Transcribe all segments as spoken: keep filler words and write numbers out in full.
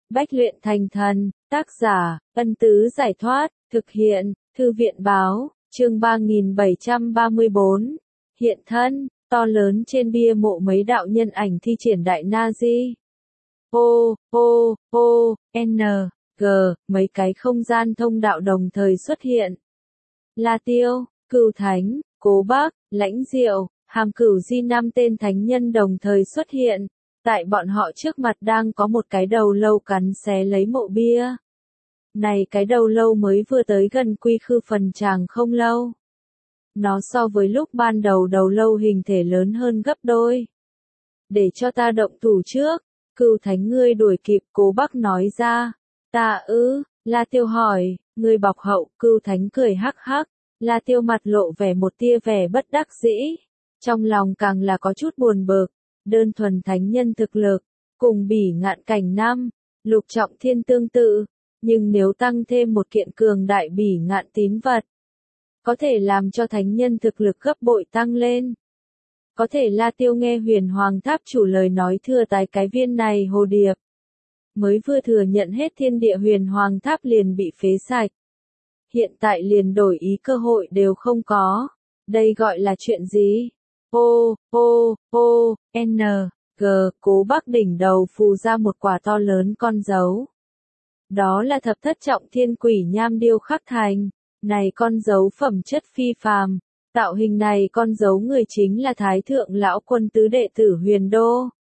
Bách luyện thành thần, tác giả, Ân Tứ Giải Thoát, thực hiện, Thư viện Báo, chương ba nghìn bảy trăm ba mươi bốn. Hiện thân, to lớn trên bia mộ mấy đạo nhân ảnh thi triển đại na-di. O, O, O, N, G, mấy cái không gian thông đạo đồng thời xuất hiện. La Tiêu, Cửu Thánh, Cố Bác, Lãnh Diệu, Hàm Cửu Di năm tên thánh nhân đồng thời xuất hiện. Tại bọn họ trước mặt đang có một cái đầu lâu cắn xé lấy mộ bia. Này cái đầu lâu mới vừa tới gần quy khư phần tràng không lâu. Nó so với lúc ban đầu đầu lâu hình thể lớn hơn gấp đôi. Để cho ta động thủ trước, Cửu Thánh ngươi đuổi kịp, Cố Bác nói ra. Ta ư, La Tiêu hỏi, ngươi bọc hậu, Cửu Thánh cười hắc hắc. La Tiêu mặt lộ vẻ một tia vẻ bất đắc dĩ. Trong lòng càng là có chút buồn bực. Đơn thuần thánh nhân thực lực, cùng Bỉ Ngạn Cảnh năm, Lục Trọng Thiên tương tự, nhưng nếu tăng thêm một kiện cường đại Bỉ Ngạn tín vật, có thể làm cho thánh nhân thực lực gấp bội tăng lên. Có thể La Tiêu nghe Huyền Hoàng Tháp chủ lời nói thừa tái cái viên này hồ điệp. Mới vừa thừa nhận hết thiên địa Huyền Hoàng Tháp liền bị phế sạch. Hiện tại liền đổi ý cơ hội đều không có. Đây gọi là chuyện gì? O, O, O, N, G, Cố Bác đỉnh đầu phù ra một quả to lớn con dấu. Đó là thập thất trọng thiên quỷ nham điêu khắc thành. Này con dấu phẩm chất phi phàm. Tạo hình này con dấu người chính là Thái Thượng Lão Quân tứ đệ tử Huyền Đô.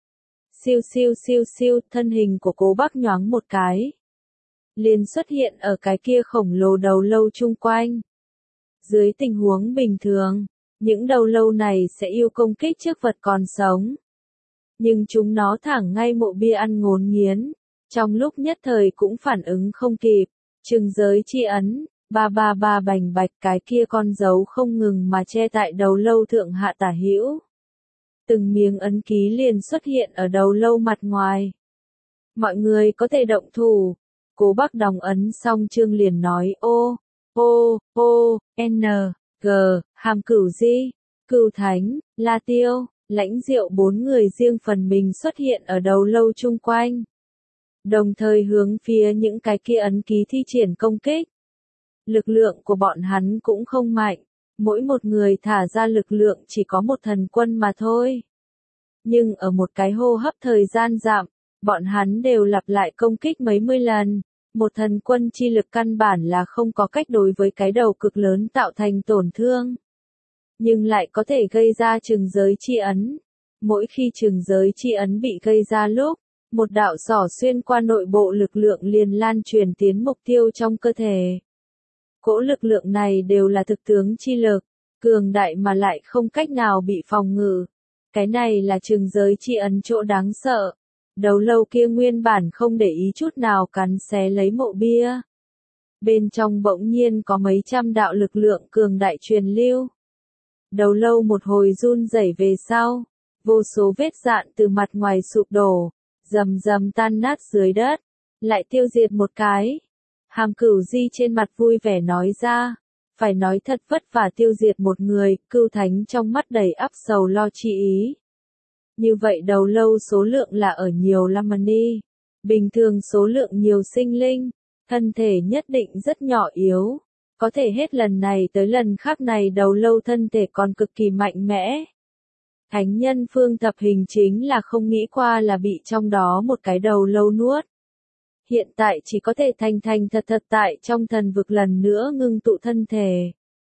Siêu siêu siêu siêu, thân hình của Cố Bác nhoáng một cái. Liền xuất hiện ở cái kia khổng lồ đầu lâu chung quanh. Dưới tình huống bình thường, những đầu lâu này sẽ yêu công kích trước vật còn sống. Nhưng chúng nó thẳng ngay mộ bia ăn ngốn nghiến. Trong lúc nhất thời cũng phản ứng không kịp. Trừng giới chi ấn, ba ba ba bành bạch cái kia con dấu không ngừng mà che tại đầu lâu thượng hạ tả hữu. Từng miếng ấn ký liền xuất hiện ở đầu lâu mặt ngoài. Mọi người có thể động thủ. Cố Bác đóng ấn xong chương liền nói ô, ô, ô, n, g, Hàm Cửu Di, Cửu Thánh, La Tiêu, Lãnh Diệu bốn người riêng phần mình xuất hiện ở đầu lâu chung quanh. Đồng thời hướng phía những cái kia ấn ký thi triển công kích. Lực lượng của bọn hắn cũng không mạnh, mỗi một người thả ra lực lượng chỉ có một thần quân mà thôi. Nhưng ở một cái hô hấp thời gian giảm, bọn hắn đều lặp lại công kích mấy mươi lần. Một thần quân chi lực căn bản là không có cách đối với cái đầu cực lớn tạo thành tổn thương. Nhưng lại có thể gây ra trừng giới chi ấn. Mỗi khi trừng giới chi ấn bị gây ra lúc, một đạo xỏ xuyên qua nội bộ lực lượng liền lan truyền tiến mục tiêu trong cơ thể. Cỗ lực lượng này đều là thực tướng chi lực, cường đại mà lại không cách nào bị phòng ngự. Cái này là trừng giới chi ấn chỗ đáng sợ. Đầu lâu kia nguyên bản không để ý chút nào cắn xé lấy mộ bia. Bên trong bỗng nhiên có mấy trăm đạo lực lượng cường đại truyền lưu. Đầu lâu một hồi run rẩy về sau, vô số vết dạn từ mặt ngoài sụp đổ, rầm rầm tan nát dưới đất, lại tiêu diệt một cái. Hàm Cửu Di trên mặt vui vẻ nói ra, phải nói thật vất vả tiêu diệt một người, Cửu Thánh trong mắt đầy ắp sầu lo chi ý. Như vậy đầu lâu số lượng là ở nhiều lắm mà đi. Bình thường số lượng nhiều sinh linh, thân thể nhất định rất nhỏ yếu. Có thể hết lần này tới lần khác này đầu lâu thân thể còn cực kỳ mạnh mẽ. Thánh nhân Phương Thập Hình chính là không nghĩ qua là bị trong đó một cái đầu lâu nuốt. Hiện tại chỉ có thể thành thành thật thật tại trong thần vực lần nữa ngưng tụ thân thể.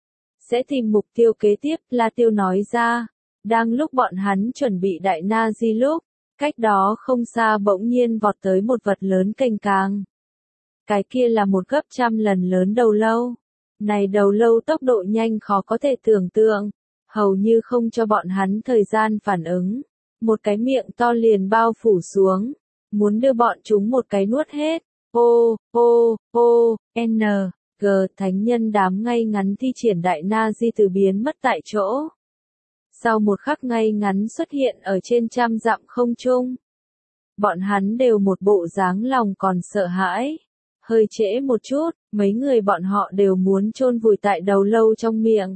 Sẽ tìm mục tiêu kế tiếp, La Tiêu nói ra. Đang lúc bọn hắn chuẩn bị đại na di lúc, cách đó không xa bỗng nhiên vọt tới một vật lớn cành càng. Cái kia là một gấp trăm lần lớn đầu lâu. Này đầu lâu tốc độ nhanh khó có thể tưởng tượng, hầu như không cho bọn hắn thời gian phản ứng. Một cái miệng to liền bao phủ xuống, muốn đưa bọn chúng một cái nuốt hết. O, O, O, N, G, thánh nhân đám ngay ngắn thi triển đại na di từ biến mất tại chỗ. Sau một khắc ngay ngắn xuất hiện ở trên trăm dặm không trung. Bọn hắn đều một bộ dáng lòng còn sợ hãi. Hơi trễ một chút, mấy người bọn họ đều muốn chôn vùi tại đầu lâu trong miệng.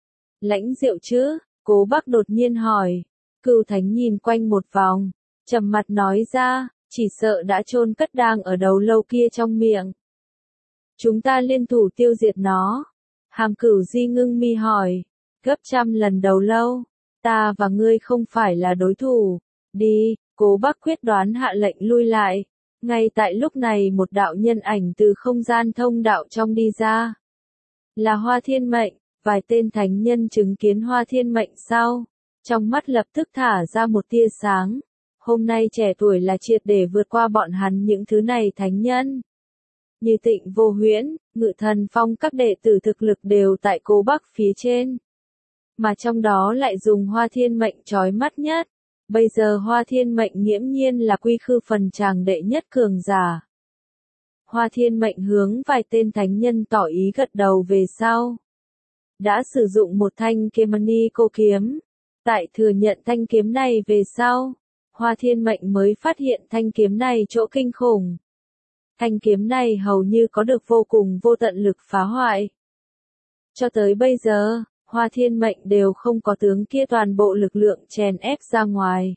Lãnh Diệu chứ? Cố Bác đột nhiên hỏi. Cửu Thánh nhìn quanh một vòng, trầm mặt nói ra, chỉ sợ đã chôn cất đang ở đầu lâu kia trong miệng. Chúng ta liên thủ tiêu diệt nó. Hàm Cửu Di ngưng mi hỏi, gấp trăm lần đầu lâu, ta và ngươi không phải là đối thủ. Đi, Cố Bác quyết đoán hạ lệnh lui lại. Ngay tại lúc này một đạo nhân ảnh từ không gian thông đạo trong đi ra. Là Hoa Thiên Mệnh, vài tên thánh nhân chứng kiến Hoa Thiên Mệnh sau. Trong mắt lập tức thả ra một tia sáng. Hôm nay trẻ tuổi là triệt để vượt qua bọn hắn những thứ này thánh nhân. Như Tịnh Vô Huyễn, Ngự Thần Phong các đệ tử thực lực đều tại Cố Bác phía trên. Mà trong đó lại dùng Hoa Thiên Mệnh chói mắt nhất. Bây giờ Hoa Thiên Mệnh nghiễm nhiên là quy khư phần tràng đệ nhất cường giả. Hoa Thiên Mệnh hướng vài tên thánh nhân tỏ ý gật đầu về sau. Đã sử dụng một thanh Kemani cô kiếm. Tại thừa nhận thanh kiếm này về sau, Hoa Thiên Mệnh mới phát hiện thanh kiếm này chỗ kinh khủng. Thanh kiếm này hầu như có được vô cùng vô tận lực phá hoại. Cho tới bây giờ, Hoa Thiên Mệnh đều không có tướng kia toàn bộ lực lượng chèn ép ra ngoài.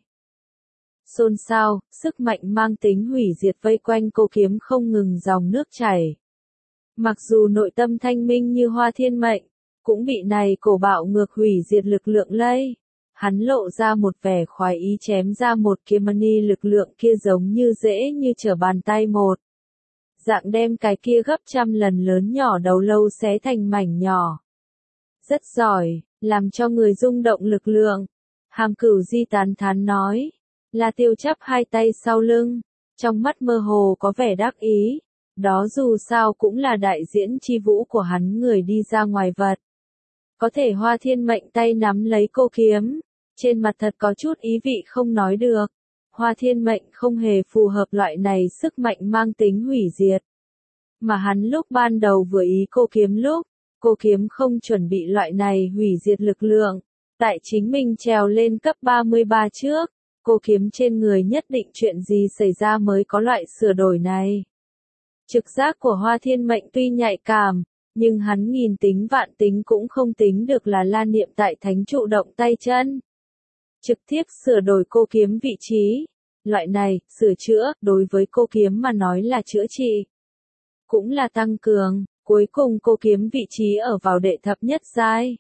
Xôn xao, sức mạnh mang tính hủy diệt vây quanh cô kiếm không ngừng dòng nước chảy. Mặc dù nội tâm thanh minh như Hoa Thiên Mệnh, cũng bị này cổ bạo ngược hủy diệt lực lượng lây. Hắn lộ ra một vẻ khoái ý chém ra một kiếm mani lực lượng kia giống như dễ như trở bàn tay một. Dạng đem cái kia gấp trăm lần lớn nhỏ đầu lâu xé thành mảnh nhỏ. Rất giỏi, làm cho người rung động lực lượng. Hàm Cửu Di tán thán nói. La Tiêu chắp hai tay sau lưng, trong mắt mơ hồ có vẻ đắc ý. Đó dù sao cũng là đại diễn chi vũ của hắn người đi ra ngoài vật. Có thể Hoa Thiên Mệnh tay nắm lấy cô kiếm, trên mặt thật có chút ý vị không nói được. Hoa Thiên Mệnh không hề phù hợp loại này sức mạnh mang tính hủy diệt. Mà hắn lúc ban đầu vừa ý cô kiếm lúc, cô kiếm không chuẩn bị loại này hủy diệt lực lượng. Tại chính mình trèo lên cấp ba mươi ba trước, cô kiếm trên người nhất định chuyện gì xảy ra mới có loại sửa đổi này. Trực giác của Hoa Thiên Mệnh tuy nhạy cảm, nhưng hắn nghìn tính vạn tính cũng không tính được là La Niệm tại thánh trụ động tay chân. Trực tiếp sửa đổi cô kiếm vị trí. Loại này, sửa chữa, đối với cô kiếm mà nói là chữa trị. Cũng là tăng cường, cuối cùng cô kiếm vị trí ở vào đệ thập nhất giai.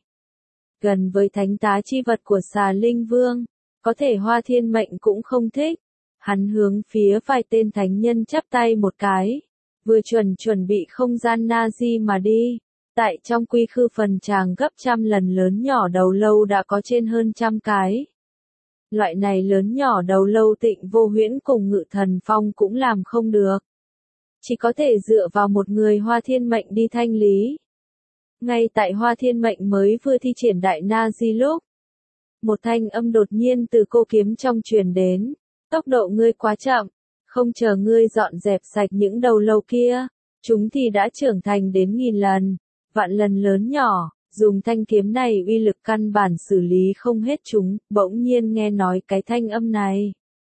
Gần với thánh tá chi vật của Xà Linh Vương, có thể Hoa Thiên Mệnh cũng không thích. Hắn hướng phía vài tên thánh nhân chắp tay một cái. Vừa chuẩn chuẩn bị không gian Nazi mà đi. Tại trong quy khư phần tràng gấp trăm lần lớn nhỏ đầu lâu đã có trên hơn trăm cái. Loại này lớn nhỏ đầu lâu Tịnh Vô Huyễn cùng Ngự Thần Phong cũng làm không được. Chỉ có thể dựa vào một người Hoa Thiên Mệnh đi thanh lý. Ngay tại Hoa Thiên Mệnh mới vừa thi triển đại Nazi lúc. Một thanh âm đột nhiên từ cô kiếm trong truyền đến. Tốc độ ngươi quá chậm. Không chờ ngươi dọn dẹp sạch những đầu lâu kia. Chúng thì đã trưởng thành đến nghìn lần. Vạn lần lớn nhỏ. Dùng thanh kiếm này uy lực căn bản xử lý không hết chúng. Bỗng nhiên nghe nói cái thanh âm này.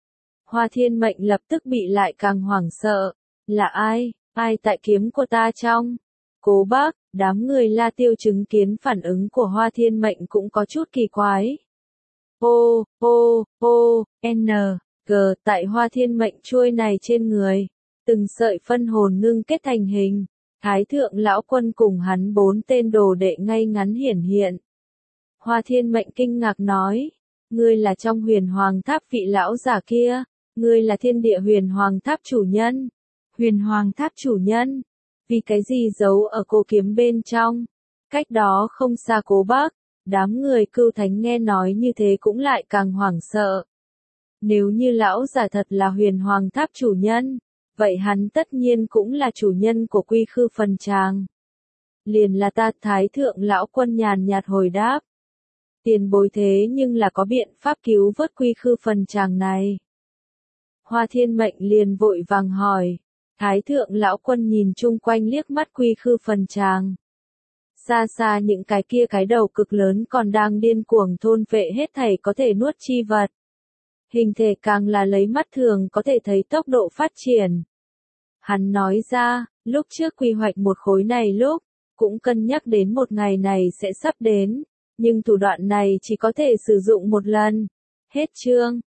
Hoa Thiên Mệnh lập tức bị lại càng hoảng sợ. Là ai? Ai tại kiếm của ta trong? Cố Bác, đám người La Tiêu chứng kiến phản ứng của Hoa Thiên Mệnh cũng có chút kỳ quái. Ô, ô, ô, N, G, tại Hoa Thiên Mệnh chuôi này trên người. Từng sợi phân hồn ngưng kết thành hình. Thái thượng lão quân cùng hắn bốn tên đồ đệ ngay ngắn hiển hiện. Hoa Thiên Mệnh kinh ngạc nói. Ngươi là trong huyền hoàng tháp vị lão giả kia. Ngươi là thiên địa huyền hoàng tháp chủ nhân. Huyền hoàng tháp chủ nhân. Vì cái gì giấu ở cô kiếm bên trong? Cách đó không xa Cố Bác. Đám người Cưu Thánh nghe nói như thế cũng lại càng hoảng sợ. Nếu như lão giả thật là huyền hoàng tháp chủ nhân, vậy hắn tất nhiên cũng là chủ nhân của quy khư phần tràng. Liền là ta Thái thượng lão quân nhàn nhạt hồi đáp. Tiền bối thế nhưng là có biện pháp cứu vớt quy khư phần tràng này. Hoa Thiên Mệnh liền vội vàng hỏi. Thái thượng lão quân nhìn chung quanh liếc mắt quy khư phần tràng. Xa xa những cái kia cái đầu cực lớn còn đang điên cuồng thôn vệ hết thảy có thể nuốt chi vật. Hình thể càng là lấy mắt thường có thể thấy tốc độ phát triển. Hắn nói ra, lúc trước quy hoạch một khối này lúc, cũng cân nhắc đến một ngày này sẽ sắp đến, nhưng thủ đoạn này chỉ có thể sử dụng một lần. Hết chương.